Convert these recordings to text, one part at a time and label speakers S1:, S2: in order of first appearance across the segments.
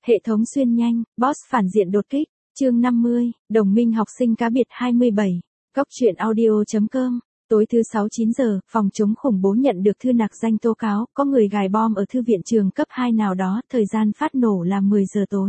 S1: Hệ thống xuyên nhanh, boss phản diện đột kích, chương 50, đồng minh học sinh cá biệt 27, góc truyện audio.com. Tối thứ 6 9 giờ, phòng chống khủng bố nhận được thư nặc danh tố cáo, có người gài bom ở thư viện trường cấp 2 nào đó, thời gian phát nổ là 10 giờ tối.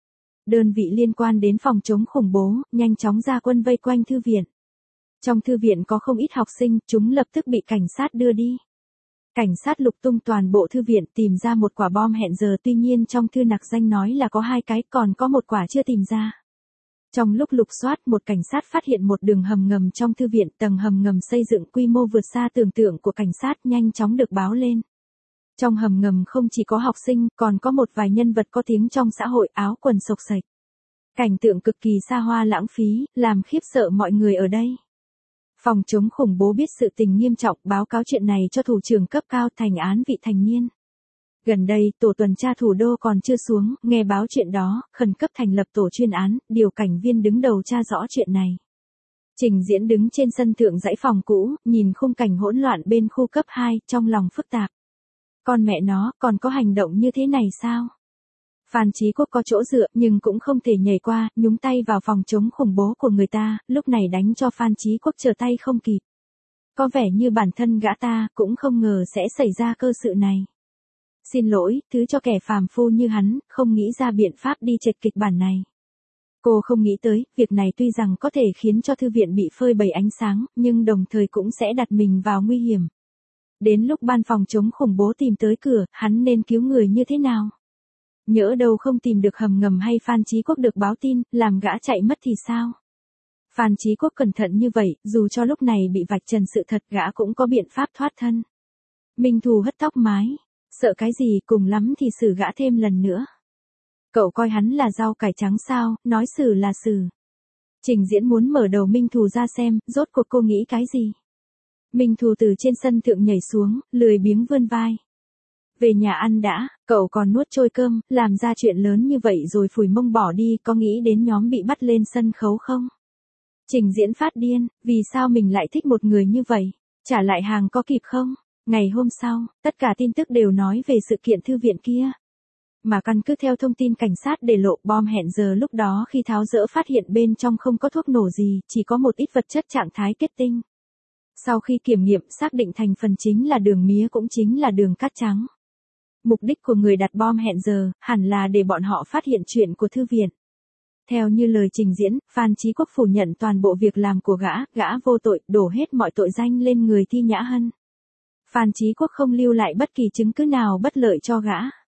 S1: Đơn vị liên quan đến phòng chống khủng bố, nhanh chóng ra quân vây quanh thư viện. Trong thư viện có không ít học sinh, chúng lập tức bị cảnh sát đưa đi. Cảnh sát lục tung toàn bộ thư viện tìm ra một quả bom hẹn giờ, tuy nhiên trong thư nặc danh nói là có 2 cái, còn có một quả chưa tìm ra. Trong lúc lục soát, một cảnh sát phát hiện một đường hầm ngầm trong thư viện, tầng hầm ngầm xây dựng quy mô vượt xa tưởng tượng của cảnh sát, nhanh chóng được báo lên. Trong hầm ngầm không chỉ có học sinh, còn có một vài nhân vật có tiếng trong xã hội, áo quần xộc xệch. Cảnh tượng cực kỳ xa hoa lãng phí, làm khiếp sợ mọi người ở đây. Phòng chống khủng bố biết sự tình nghiêm trọng, báo cáo chuyện này cho thủ trưởng cấp cao, thành án vị thành niên. Gần đây, tổ tuần tra thủ đô còn chưa xuống, nghe báo chuyện đó, khẩn cấp thành lập tổ chuyên án, điều cảnh viên đứng đầu tra rõ chuyện này. Trình Diễn đứng trên sân thượng dãy phòng cũ, nhìn khung cảnh hỗn loạn bên khu cấp 2, trong lòng phức tạp. Con mẹ nó, còn có hành động như thế này sao? Phan Chí Quốc có chỗ dựa, nhưng cũng không thể nhảy qua, nhúng tay vào phòng chống khủng bố của người ta, lúc này đánh cho Phan Chí Quốc trở tay không kịp. Có vẻ như bản thân gã ta cũng không ngờ sẽ xảy ra cơ sự này. Xin lỗi, thứ cho kẻ phàm phu như hắn, không nghĩ ra biện pháp đi chệch kịch bản này. Cô không nghĩ tới, việc này tuy rằng có thể khiến cho thư viện bị phơi bày ánh sáng, nhưng đồng thời cũng sẽ đặt mình vào nguy hiểm. Đến lúc ban phòng chống khủng bố tìm tới cửa, hắn nên cứu người như thế nào? Nhỡ đâu không tìm được hầm ngầm hay Phan Chí Quốc được báo tin, làm gã chạy mất thì sao? Phan Chí Quốc cẩn thận như vậy, dù cho lúc này bị vạch trần sự thật, gã cũng có biện pháp thoát thân. Minh Thù hất tóc mái. Sợ cái gì, cùng lắm thì xử gã thêm lần nữa. Cậu coi hắn là rau cải trắng sao, nói xử là xử. Trình Diễn muốn mở đầu Minh Thù ra xem, rốt cuộc cô nghĩ cái gì. Minh Thù từ trên sân thượng nhảy xuống, lười biếng vươn vai. Về nhà ăn đã, cậu còn nuốt trôi cơm, làm ra chuyện lớn như vậy rồi phủi mông bỏ đi, có nghĩ đến nhóm bị bắt lên sân khấu không? Trình Diễn phát điên, vì sao mình lại thích một người như vậy, trả lại hàng có kịp không? Ngày hôm sau, tất cả tin tức đều nói về sự kiện thư viện kia. Mà căn cứ theo thông tin cảnh sát để lộ, bom hẹn giờ lúc đó khi tháo dỡ phát hiện bên trong không có thuốc nổ gì, chỉ có một ít vật chất trạng thái kết tinh. Sau khi kiểm nghiệm, xác định thành phần chính là đường mía, cũng chính là đường cát trắng. Mục đích của người đặt bom hẹn giờ, hẳn là để bọn họ phát hiện chuyện của thư viện. Theo như lời Trình Diễn, Phan Chí Quốc phủ nhận toàn bộ việc làm của gã vô tội, đổ hết mọi tội danh lên người Thi Nhã Hân. Phan Chí Quốc không lưu lại bất kỳ chứng cứ nào bất lợi cho gã.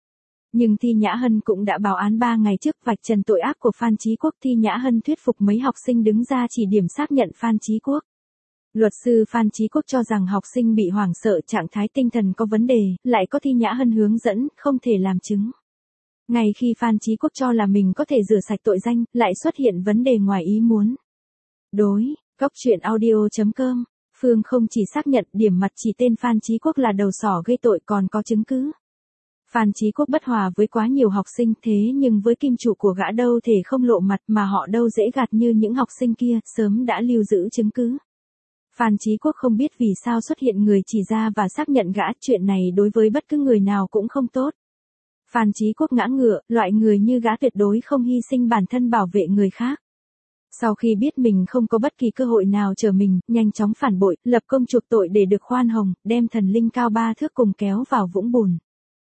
S1: Nhưng Thi Nhã Hân cũng đã báo án 3 ngày trước, vạch trần tội ác của Phan Chí Quốc. Thi Nhã Hân thuyết phục mấy học sinh đứng ra chỉ điểm xác nhận Phan Chí Quốc. Luật sư Phan Chí Quốc cho rằng học sinh bị hoảng sợ, trạng thái tinh thần có vấn đề, lại có Thi Nhã Hân hướng dẫn, không thể làm chứng. Ngay khi Phan Chí Quốc cho là mình có thể rửa sạch tội danh, lại xuất hiện vấn đề ngoài ý muốn. Đối, góc truyện audio.com. Phương không chỉ xác nhận điểm mặt chỉ tên Phan Chí Quốc là đầu sỏ gây tội, còn có chứng cứ. Phan Chí Quốc bất hòa với quá nhiều học sinh, thế nhưng với kim chủ của gã đâu thể không lộ mặt, mà họ đâu dễ gạt như những học sinh kia, sớm đã lưu giữ chứng cứ. Phan Chí Quốc không biết vì sao xuất hiện người chỉ ra và xác nhận gã, chuyện này đối với bất cứ người nào cũng không tốt. Phan Chí Quốc ngã ngựa, loại người như gã tuyệt đối không hy sinh bản thân bảo vệ người khác. Sau khi biết mình không có bất kỳ cơ hội nào chờ mình, nhanh chóng phản bội, lập công chuộc tội để được khoan hồng, đem thần linh cao 3 thước cùng kéo vào vũng bùn.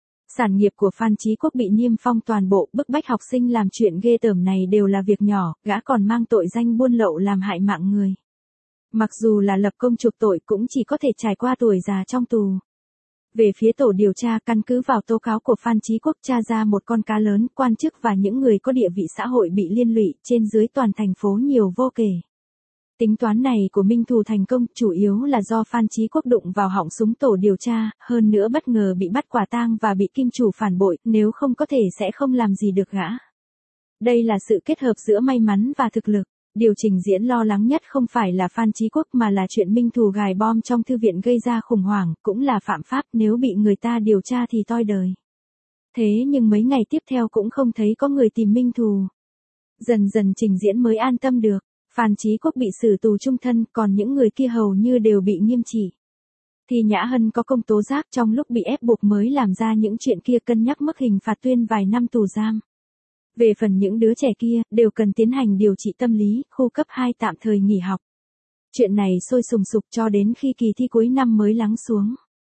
S1: Sản nghiệp của Phan Chí Quốc bị niêm phong toàn bộ, bức bách học sinh làm chuyện ghê tởm này đều là việc nhỏ, gã còn mang tội danh buôn lậu làm hại mạng người. Mặc dù là lập công chuộc tội cũng chỉ có thể trải qua tuổi già trong tù. Về phía tổ điều tra, căn cứ vào tố cáo của Phan Chí Quốc, tra ra một con cá lớn, quan chức và những người có địa vị xã hội bị liên lụy, trên dưới toàn thành phố nhiều vô kể. Tính toán này của Minh Thù thành công, chủ yếu là do Phan Chí Quốc đụng vào họng súng tổ điều tra, hơn nữa bất ngờ bị bắt quả tang và bị kim chủ phản bội, nếu không có thể sẽ không làm gì được gã. Đây là sự kết hợp giữa may mắn và thực lực. Điều Trình Diễn lo lắng nhất không phải là Phan Chí Quốc mà là chuyện Minh Thù gài bom trong thư viện gây ra khủng hoảng, cũng là phạm pháp, nếu bị người ta điều tra thì toi đời. Thế nhưng mấy ngày tiếp theo cũng không thấy có người tìm Minh Thù. Dần dần Trình Diễn mới an tâm được, Phan Chí Quốc bị xử tù chung thân, còn những người kia hầu như đều bị nghiêm trị. Thi Nhã Hân có công tố giác trong lúc bị ép buộc mới làm ra những chuyện kia, cân nhắc mức hình phạt tuyên vài năm tù giam. Về phần những đứa trẻ kia, đều cần tiến hành điều trị tâm lý, khu cấp 2 tạm thời nghỉ học. Chuyện này sôi sùng sục cho đến khi kỳ thi cuối năm mới lắng xuống.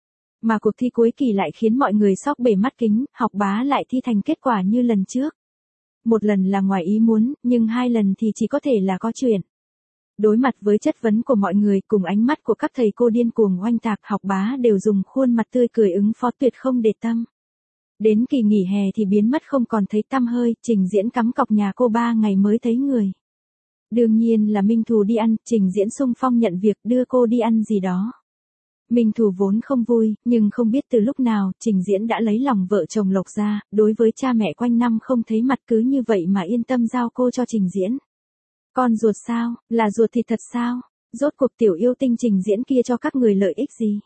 S1: Mà cuộc thi cuối kỳ lại khiến mọi người sốc bể mắt kính, học bá lại thi thành kết quả như lần trước. Một lần là ngoài ý muốn, nhưng 2 lần thì chỉ có thể là có chuyện. Đối mặt với chất vấn của mọi người cùng ánh mắt của các thầy cô điên cuồng oanh tạc, học bá đều dùng khuôn mặt tươi cười ứng phó tuyệt không để tâm. Đến kỳ nghỉ hè thì biến mất không còn thấy tăm hơi, Trình Diễn cắm cọc nhà cô 3 ngày mới thấy người. Đương nhiên là Minh Thù đi ăn, Trình Diễn xung phong nhận việc đưa cô đi ăn gì đó. Minh Thù vốn không vui, nhưng không biết từ lúc nào, Trình Diễn đã lấy lòng vợ chồng Lộc ra, đối với cha mẹ quanh năm không thấy mặt cứ như vậy mà yên tâm giao cô cho Trình Diễn. Con ruột sao, là ruột thịt thật sao, rốt cuộc tiểu yêu tinh Trình Diễn kia cho các người lợi ích gì?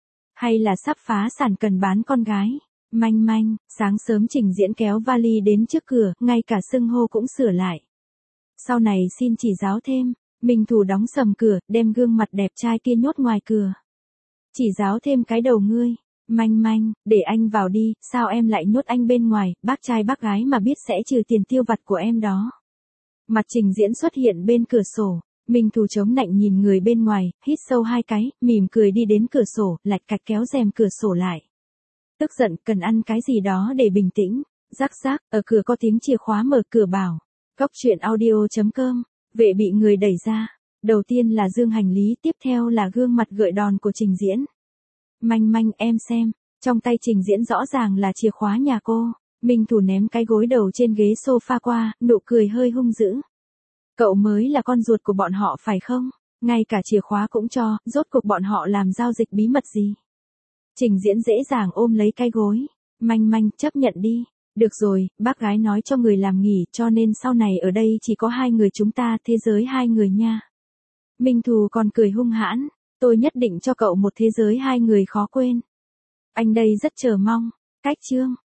S1: Hay là sắp phá sản cần bán con gái? Manh manh, sáng sớm Trình Diễn kéo vali đến trước cửa, ngay cả xưng hô cũng sửa lại. Sau này xin chỉ giáo thêm, Minh Thù đóng sầm cửa, đem gương mặt đẹp trai kia nhốt ngoài cửa. Chỉ giáo thêm cái đầu ngươi, manh manh, để anh vào đi, sao em lại nhốt anh bên ngoài, bác trai bác gái mà biết sẽ trừ tiền tiêu vặt của em đó. Mặt Trình Diễn xuất hiện bên cửa sổ, Minh Thù chống nạnh nhìn người bên ngoài, hít sâu 2 cái, mỉm cười đi đến cửa sổ, lạch cạch kéo rèm cửa sổ lại. Tức giận, cần ăn cái gì đó để bình tĩnh. Rắc rác, ở cửa có tiếng chìa khóa mở cửa bảo. Góc chuyện audio.com, vệ bị người đẩy ra. Đầu tiên là dương hành lý, tiếp theo là gương mặt gợi đòn của Trình Diễn. Manh manh, em xem, trong tay Trình Diễn rõ ràng là chìa khóa nhà cô. Minh Thù ném cái gối đầu trên ghế sofa qua, nụ cười hơi hung dữ. Cậu mới là con ruột của bọn họ phải không? Ngay cả chìa khóa cũng cho, rốt cuộc bọn họ làm giao dịch bí mật gì? Trình Diễn dễ dàng ôm lấy cái gối. Manh manh, chấp nhận đi. Được rồi, bác gái nói cho người làm nghỉ, cho nên sau này ở đây chỉ có 2 người chúng ta, thế giới 2 người nha. Minh Thù còn cười hung hãn. Tôi nhất định cho cậu một thế giới 2 người khó quên. Anh đây rất chờ mong. Cách chương.